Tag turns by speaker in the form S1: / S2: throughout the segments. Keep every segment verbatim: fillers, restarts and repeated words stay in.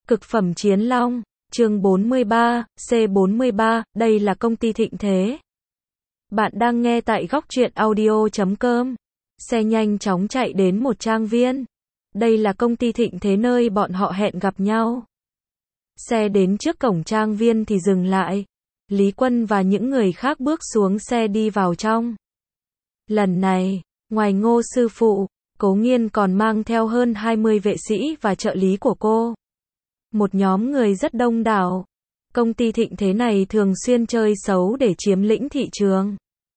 S1: Cực phẩm chiến long, chương bốn mươi ba, C bốn mươi ba, đây là công ty thịnh thế. Bạn đang nghe tại góc truyện audio chấm com. Xe nhanh chóng chạy đến một trang viên. Đây là công ty thịnh thế nơi bọn họ hẹn gặp nhau. Xe đến trước cổng trang viên thì dừng lại. Lý Quân và những người khác bước xuống xe đi vào trong. Lần này, ngoài Ngô sư phụ, Cố Nghiên còn mang theo hơn hai mươi vệ sĩ và trợ lý của cô. Một nhóm người rất đông đảo. Công ty thịnh thế này thường xuyên chơi xấu để chiếm lĩnh thị trường.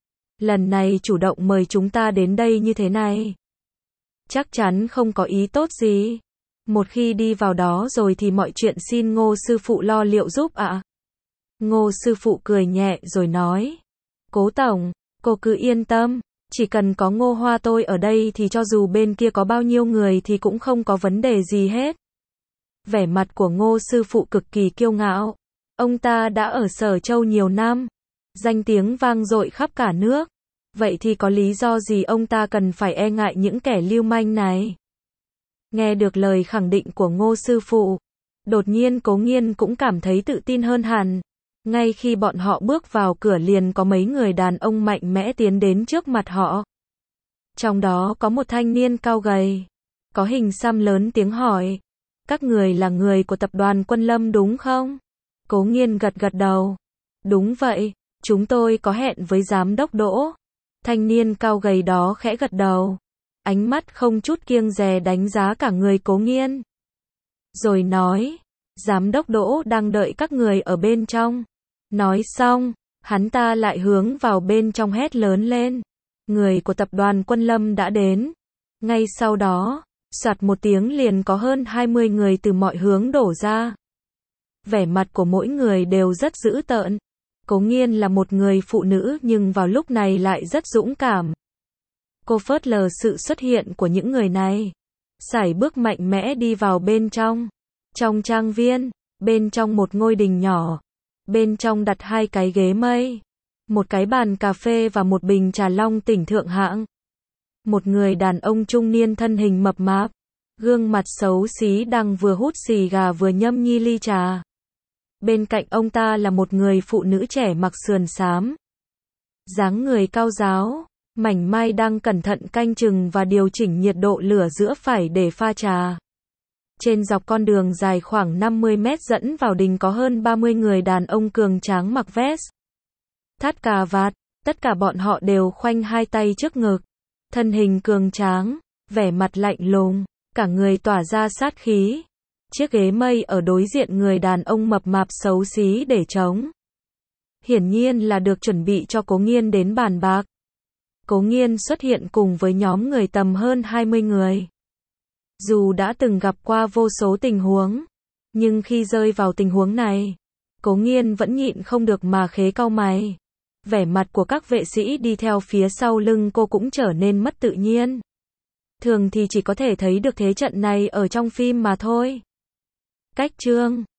S1: Lần này chủ động mời chúng ta đến đây như thế này. Chắc chắn không có ý tốt gì. Một khi đi vào đó rồi thì mọi chuyện xin Ngô sư phụ lo liệu giúp ạ. À? Ngô sư phụ cười nhẹ rồi nói. Cố tổng, cô cứ yên tâm. Chỉ cần có Ngô Hoa tôi ở đây thì cho dù bên kia có bao nhiêu người thì cũng không có vấn đề gì hết. Vẻ mặt của Ngô sư phụ cực kỳ kiêu ngạo. Ông ta đã ở Sở Châu nhiều năm. Danh tiếng vang dội khắp cả nước. Vậy thì có lý do gì ông ta cần phải e ngại những kẻ lưu manh này? Nghe được lời khẳng định của Ngô sư phụ, đột nhiên Cố Nghiên cũng cảm thấy tự tin hơn hẳn. Ngay khi bọn họ bước vào cửa liền có mấy người đàn ông mạnh mẽ tiến đến trước mặt họ. Trong đó có một thanh niên cao gầy, có hình xăm lớn tiếng hỏi. Các người là người của tập đoàn Quân Lâm đúng không? Cố Nghiên gật gật đầu. Đúng vậy, chúng tôi có hẹn với giám đốc Đỗ. Thanh niên cao gầy đó khẽ gật đầu. Ánh mắt không chút kiêng dè đánh giá cả người Cố Nghiên. Rồi nói, giám đốc Đỗ đang đợi các người ở bên trong. Nói xong, hắn ta lại hướng vào bên trong hét lớn lên. Người của tập đoàn Quân Lâm đã đến. Ngay sau đó, soạt một tiếng liền có hơn hai mươi người từ mọi hướng đổ ra. Vẻ mặt của mỗi người đều rất dữ tợn. Cố Nghiên là một người phụ nữ nhưng vào lúc này lại rất dũng cảm. Cô phớt lờ sự xuất hiện của những người này. Sải bước mạnh mẽ đi vào bên trong. Trong trang viên, bên trong một ngôi đình nhỏ. Bên trong đặt hai cái ghế mây. Một cái bàn cà phê và một bình trà long tỉnh thượng hạng. Một người đàn ông trung niên thân hình mập mạp. Gương mặt xấu xí đang vừa hút xì gà vừa nhâm nhi ly trà. Bên cạnh ông ta là một người phụ nữ trẻ mặc sườn xám. Dáng người cao ráo, mảnh mai đang cẩn thận canh chừng và điều chỉnh nhiệt độ lửa giữa phải để pha trà. Trên dọc con đường dài khoảng năm mươi mét dẫn vào đình có hơn ba mươi người đàn ông cường tráng mặc vest, thắt cà vạt, tất cả bọn họ đều khoanh hai tay trước ngực. Thân hình cường tráng, vẻ mặt lạnh lùng, cả người tỏa ra sát khí. Chiếc ghế mây ở đối diện người đàn ông mập mạp xấu xí để trống. Hiển nhiên là được chuẩn bị cho Cố Nghiên đến bàn bạc. Cố Nghiên xuất hiện cùng với nhóm người tầm hơn hai mươi người. Dù đã từng gặp qua vô số tình huống, nhưng khi rơi vào tình huống này, Cố Nghiên vẫn nhịn không được mà khế cau mày. Vẻ mặt của các vệ sĩ đi theo phía sau lưng cô cũng trở nên mất tự nhiên. Thường thì chỉ có thể thấy được thế trận này ở trong phim mà thôi. Cách chương